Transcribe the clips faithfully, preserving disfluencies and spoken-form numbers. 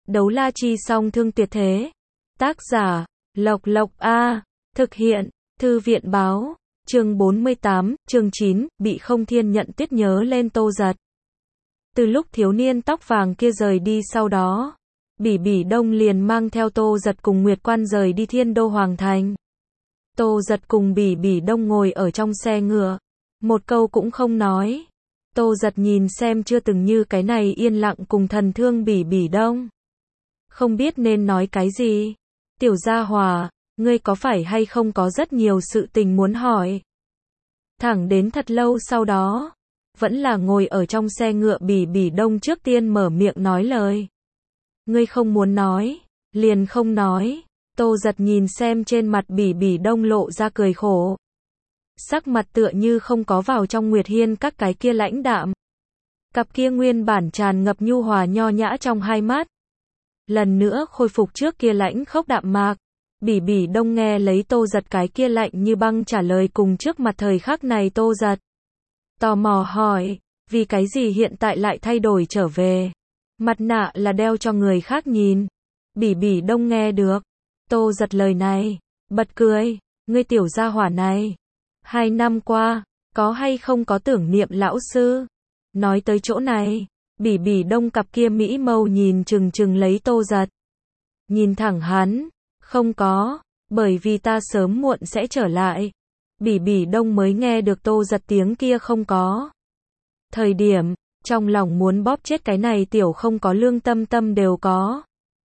Đấu la chi song thương tuyệt thế. Tác giả, Lộc Lộc A. Thực hiện, Thư viện báo. Chương bốn mươi tám, chương chín, bị không thiên nhận tuyết nhớ lên Tô Giật. Từ lúc thiếu niên tóc vàng kia rời đi sau đó, Bỉ Bỉ Đông liền mang theo Tô Giật cùng Nguyệt Quan rời đi Thiên Đô Hoàng Thành. Tô Giật cùng Bỉ Bỉ Đông ngồi ở trong xe ngựa, một câu cũng không nói. Tô Giật nhìn xem chưa từng như cái này yên lặng cùng thần thương Bỉ Bỉ Đông. Không biết nên nói cái gì. Tiểu gia hòa, ngươi có phải hay không có rất nhiều sự tình muốn hỏi. Thẳng đến thật lâu sau đó, vẫn là ngồi ở trong xe ngựa Bỉ Bỉ Đông trước tiên mở miệng nói lời. Ngươi không muốn nói, liền không nói. Tô Giật nhìn xem trên mặt Bỉ Bỉ Đông lộ ra cười khổ. Sắc mặt tựa như không có vào trong Nguyệt Hiên các cái kia lãnh đạm. Cặp kia nguyên bản tràn ngập nhu hòa nho nhã trong hai mắt. Lần nữa khôi phục trước kia lãnh khốc đạm mạc. Bỉ Bỉ Đông nghe lấy Tô Giật cái kia lạnh như băng trả lời cùng trước mặt thời khắc này Tô Giật. Tò mò hỏi, vì cái gì hiện tại lại thay đổi trở về? Mặt nạ là đeo cho người khác nhìn. Bỉ Bỉ Đông nghe được Tô Giật lời này, bật cười, ngươi tiểu gia hỏa này. Hai năm qua, có hay không có tưởng niệm lão sư? Nói tới chỗ này, Bỉ Bỉ Đông cặp kia mỹ mâu nhìn chừng chừng lấy Tô Giật. Nhìn thẳng hắn, không có, bởi vì ta sớm muộn sẽ trở lại. Bỉ Bỉ Đông mới nghe được Tô Giật tiếng kia không có. Thời điểm, trong lòng muốn bóp chết cái này tiểu không có lương tâm tâm đều có.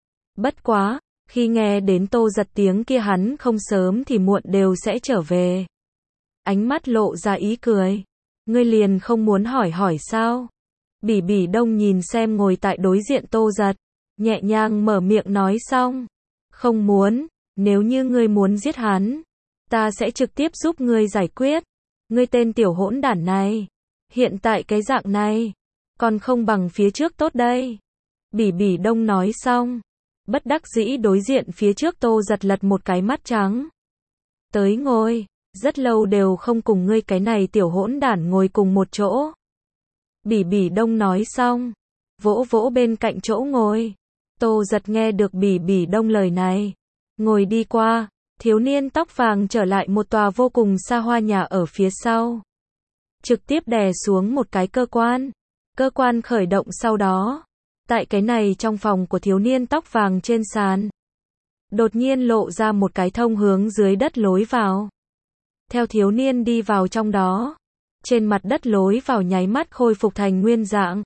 Bất quá, khi nghe đến Tô Giật tiếng kia hắn không sớm thì muộn đều sẽ trở về. Ánh mắt lộ ra ý cười. Ngươi liền không muốn hỏi hỏi sao? Bỉ Bỉ Đông nhìn xem ngồi tại đối diện Tô Giật, nhẹ nhàng mở miệng nói xong. Không muốn, nếu như ngươi muốn giết hắn, ta sẽ trực tiếp giúp ngươi giải quyết. Ngươi tên tiểu hỗn đản này, hiện tại cái dạng này, còn không bằng phía trước tốt đây. Bỉ Bỉ Đông nói xong, bất đắc dĩ đối diện phía trước Tô Giật lật một cái mắt trắng. Tới ngồi, rất lâu đều không cùng ngươi cái này tiểu hỗn đản ngồi cùng một chỗ. Bỉ Bỉ Đông nói xong, vỗ vỗ bên cạnh chỗ ngồi. Tô Giật nghe được Bỉ Bỉ Đông lời này, ngồi đi qua. Thiếu niên tóc vàng trở lại một tòa vô cùng xa hoa nhà ở phía sau. Trực tiếp đè xuống một cái cơ quan. Cơ quan khởi động sau đó. Tại cái này trong phòng của thiếu niên tóc vàng trên sàn. Đột nhiên lộ ra một cái thông hướng dưới đất lối vào. Theo thiếu niên đi vào trong đó. Trên mặt đất lối vào nháy mắt khôi phục thành nguyên dạng.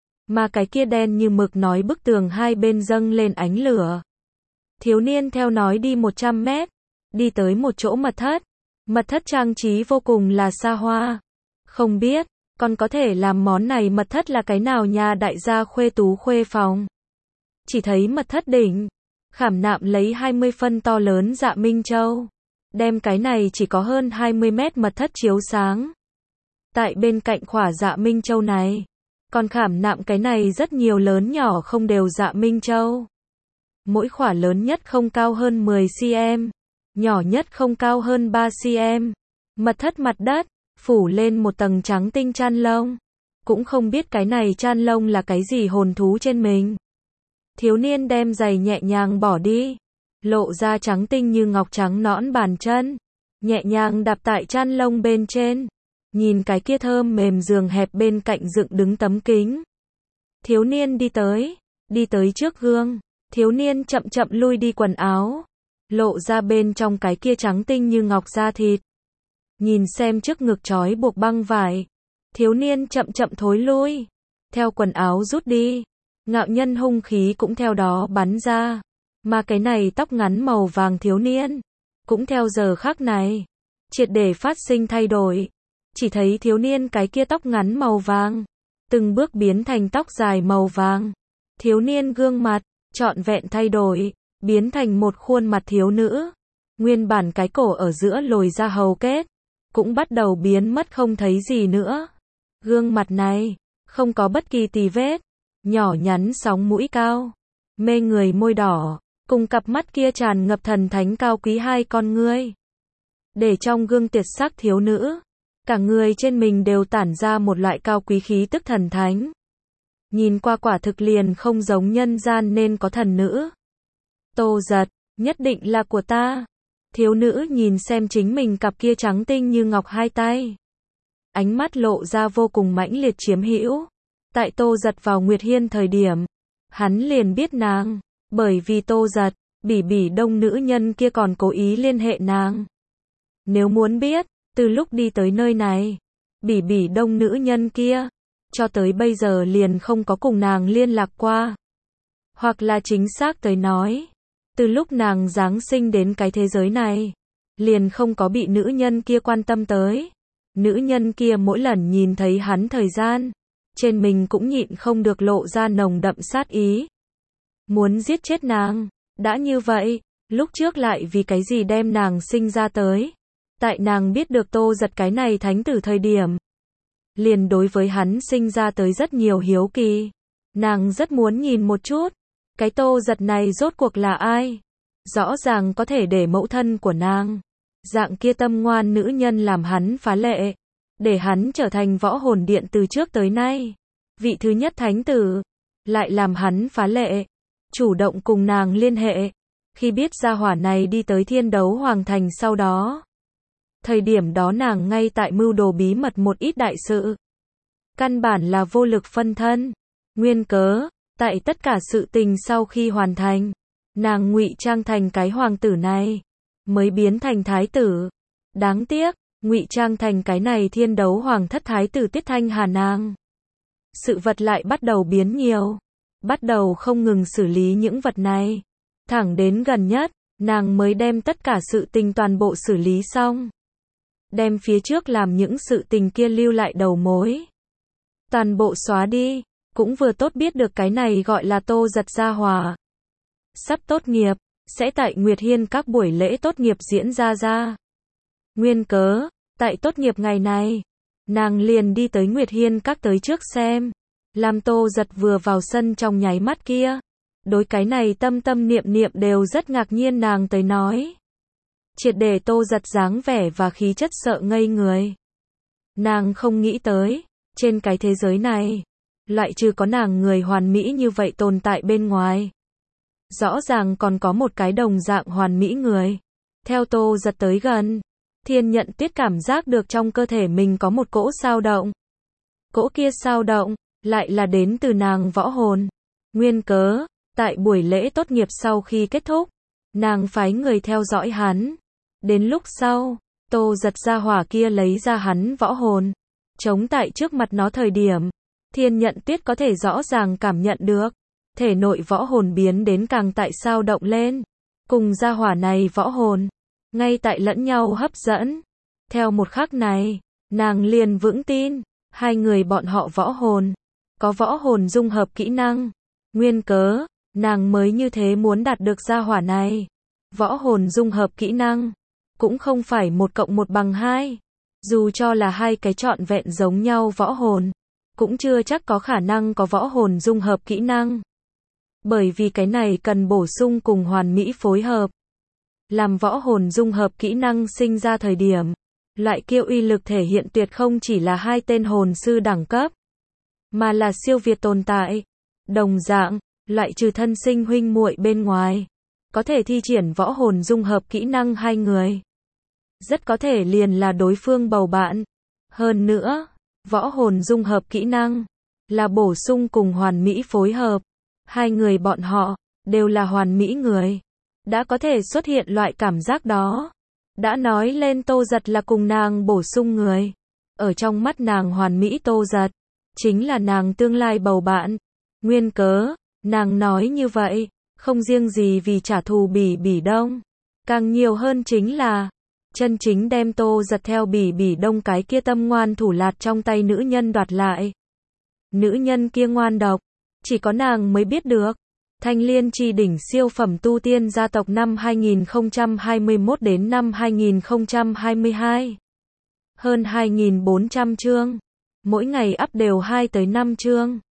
Mà cái kia đen như mực nói bức tường hai bên dâng lên ánh lửa. Thiếu niên theo nói đi một trăm mét, đi tới một chỗ mật thất. Mật thất trang trí vô cùng là xa hoa. Không biết, còn có thể làm món này mật thất là cái nào nhà đại gia khuê tú khuê phòng. Chỉ thấy mật thất đỉnh, khảm nạm lấy hai mươi phân to lớn dạ Minh Châu. Đem cái này chỉ có hơn hai mươi mét mật thất chiếu sáng. Tại bên cạnh khỏa dạ Minh Châu này, còn khảm nạm cái này rất nhiều lớn nhỏ không đều dạ Minh Châu. Mỗi khỏa lớn nhất không cao hơn mười xăng-ti-mét, nhỏ nhất không cao hơn ba xăng-ti-mét. Mật thất mặt đất, phủ lên một tầng trắng tinh chăn lông. Cũng không biết cái này chăn lông là cái gì hồn thú trên mình. Thiếu niên đem giày nhẹ nhàng bỏ đi, lộ ra trắng tinh như ngọc trắng nõn bàn chân. Nhẹ nhàng đạp tại chăn lông bên trên. Nhìn cái kia thơm mềm giường hẹp bên cạnh dựng đứng tấm kính. Thiếu niên đi tới, đi tới trước gương. Thiếu niên chậm chậm lui đi quần áo, lộ ra bên trong cái kia trắng tinh như ngọc da thịt. Nhìn xem trước ngực trói buộc băng vải. Thiếu niên chậm chậm thối lui. Theo quần áo rút đi, ngạo nhân hung khí cũng theo đó bắn ra. Mà cái này tóc ngắn màu vàng thiếu niên, cũng theo giờ khắc này, triệt để phát sinh thay đổi. Chỉ thấy thiếu niên cái kia tóc ngắn màu vàng, từng bước biến thành tóc dài màu vàng. Thiếu niên gương mặt, trọn vẹn thay đổi, biến thành một khuôn mặt thiếu nữ. Nguyên bản cái cổ ở giữa lồi ra hầu kết, cũng bắt đầu biến mất không thấy gì nữa. Gương mặt này, không có bất kỳ tì vết, nhỏ nhắn sóng mũi cao, mê người môi đỏ, cùng cặp mắt kia tràn ngập thần thánh cao quý hai con ngươi. Để trong gương tuyệt sắc thiếu nữ, cả người trên mình đều tản ra một loại cao quý khí tức thần thánh. nhìn qua quả thực liền không giống nhân gian nên có thần nữ. Tô Giật, nhất định là của ta. Thiếu nữ nhìn xem chính mình cặp kia trắng tinh như ngọc hai tay. Ánh mắt lộ ra vô cùng mãnh liệt chiếm hữu. Tại Tô Giật vào Nguyệt Hiên thời điểm, hắn liền biết nàng, bởi vì Tô Giật, Bỉ Bỉ Đông nữ nhân kia còn cố ý liên hệ nàng. Nếu muốn biết, từ lúc đi tới nơi này, Bỉ Bỉ Đông nữ nhân kia, cho tới bây giờ liền không có cùng nàng liên lạc qua. Hoặc là chính xác tới nói, từ lúc nàng giáng sinh đến cái thế giới này, liền không có bị nữ nhân kia quan tâm tới. Nữ nhân kia mỗi lần nhìn thấy hắn thời gian, trên mình cũng nhịn không được lộ ra nồng đậm sát ý. Muốn giết chết nàng, đã như vậy, lúc trước lại vì cái gì đem nàng sinh ra tới. Tại nàng biết được Tô Giật cái này thánh tử thời điểm, liền đối với hắn sinh ra tới rất nhiều hiếu kỳ. Nàng rất muốn nhìn một chút, cái Tô Giật này rốt cuộc là ai? Rõ ràng có thể để mẫu thân của nàng, dạng kia tâm ngoan nữ nhân làm hắn phá lệ, để hắn trở thành võ hồn điện từ trước tới nay. Vị thứ nhất thánh tử, lại làm hắn phá lệ, chủ động cùng nàng liên hệ. Khi biết gia hỏa này đi tới Thiên Đấu Hoàng Thành sau đó, thời điểm đó nàng ngay tại mưu đồ bí mật một ít đại sự. Căn bản là vô lực phân thân. Nguyên cớ, tại tất cả sự tình sau khi hoàn thành, nàng ngụy trang thành cái hoàng tử này, mới biến thành thái tử. Đáng tiếc, ngụy trang thành cái này Thiên Đấu Hoàng thất thái tử Tiết Thanh Hà nàng. Sự vật lại bắt đầu biến nhiều, bắt đầu không ngừng xử lý những vật này. Thẳng đến gần nhất, nàng mới đem tất cả sự tình toàn bộ xử lý xong. Đem phía trước làm những sự tình kia lưu lại đầu mối, toàn bộ xóa đi, cũng vừa tốt biết được cái này gọi là Tô Giật gia hỏa. Sắp tốt nghiệp, sẽ tại Nguyệt Hiên các buổi lễ tốt nghiệp diễn ra ra. Nguyên cớ, tại tốt nghiệp ngày này, nàng liền đi tới Nguyệt Hiên các tới trước xem. Làm Tô Giật vừa vào sân trong nháy mắt kia, đối cái này tâm tâm niệm niệm đều rất ngạc nhiên nàng tới nói. Triệt để Tô Giật dáng vẻ và khí chất sợ ngây người. Nàng không nghĩ tới, trên cái thế giới này, loại trừ có nàng người hoàn mỹ như vậy tồn tại bên ngoài. Rõ ràng còn có một cái đồng dạng hoàn mỹ người. Theo Tô Giật tới gần, Thiên Nhận Tuyết cảm giác được trong cơ thể mình có một cỗ sao động. Cỗ kia sao động, lại là đến từ nàng võ hồn. Nguyên cớ, tại buổi lễ tốt nghiệp sau khi kết thúc, nàng phái người theo dõi hắn. Đến lúc sau, Tô Giật gia hỏa kia lấy ra hắn võ hồn, chống tại trước mặt nó thời điểm, Thiên Nhận Tuyết có thể rõ ràng cảm nhận được, thể nội võ hồn biến đến càng tại sao động lên, cùng gia hỏa này võ hồn, ngay tại lẫn nhau hấp dẫn. Theo một khắc này, nàng liền vững tin, hai người bọn họ võ hồn, có võ hồn dung hợp kỹ năng. Nguyên cớ, nàng mới như thế muốn đạt được gia hỏa này. Võ hồn dung hợp kỹ năng, cũng không phải một cộng một bằng hai. Dù cho là hai cái trọn vẹn giống nhau võ hồn, cũng chưa chắc có khả năng có võ hồn dung hợp kỹ năng. Bởi vì cái này cần bổ sung cùng hoàn mỹ phối hợp. Làm võ hồn dung hợp kỹ năng sinh ra thời điểm, loại kia uy lực thể hiện tuyệt không chỉ là hai tên hồn sư đẳng cấp, mà là siêu việt tồn tại. Đồng dạng, loại trừ thân sinh huynh muội bên ngoài, có thể thi triển võ hồn dung hợp kỹ năng hai người, rất có thể liền là đối phương bầu bạn. Hơn nữa, võ hồn dung hợp kỹ năng là bổ sung cùng hoàn mỹ phối hợp. Hai người bọn họ đều là hoàn mỹ người, đã có thể xuất hiện loại cảm giác đó. Đã nói lên Tô Giật là cùng nàng bổ sung người. Ở trong mắt nàng hoàn mỹ Tô Giật chính là nàng tương lai bầu bạn. Nguyên cớ, nàng nói như vậy, không riêng gì vì trả thù Bỉ Bỉ Đông, càng nhiều hơn chính là chân chính đem Tô Giật theo Bỉ Bỉ Đông cái kia tâm ngoan thủ lạt trong tay nữ nhân đoạt lại. Nữ nhân kia ngoan độc, chỉ có nàng mới biết được. Thanh Liên Chi đỉnh siêu phẩm tu tiên gia tộc năm hai nghìn không trăm hai mươi mốt đến năm hai nghìn không trăm hai mươi hai. Hơn hai nghìn bốn trăm chương. Mỗi ngày up đều hai tới năm chương.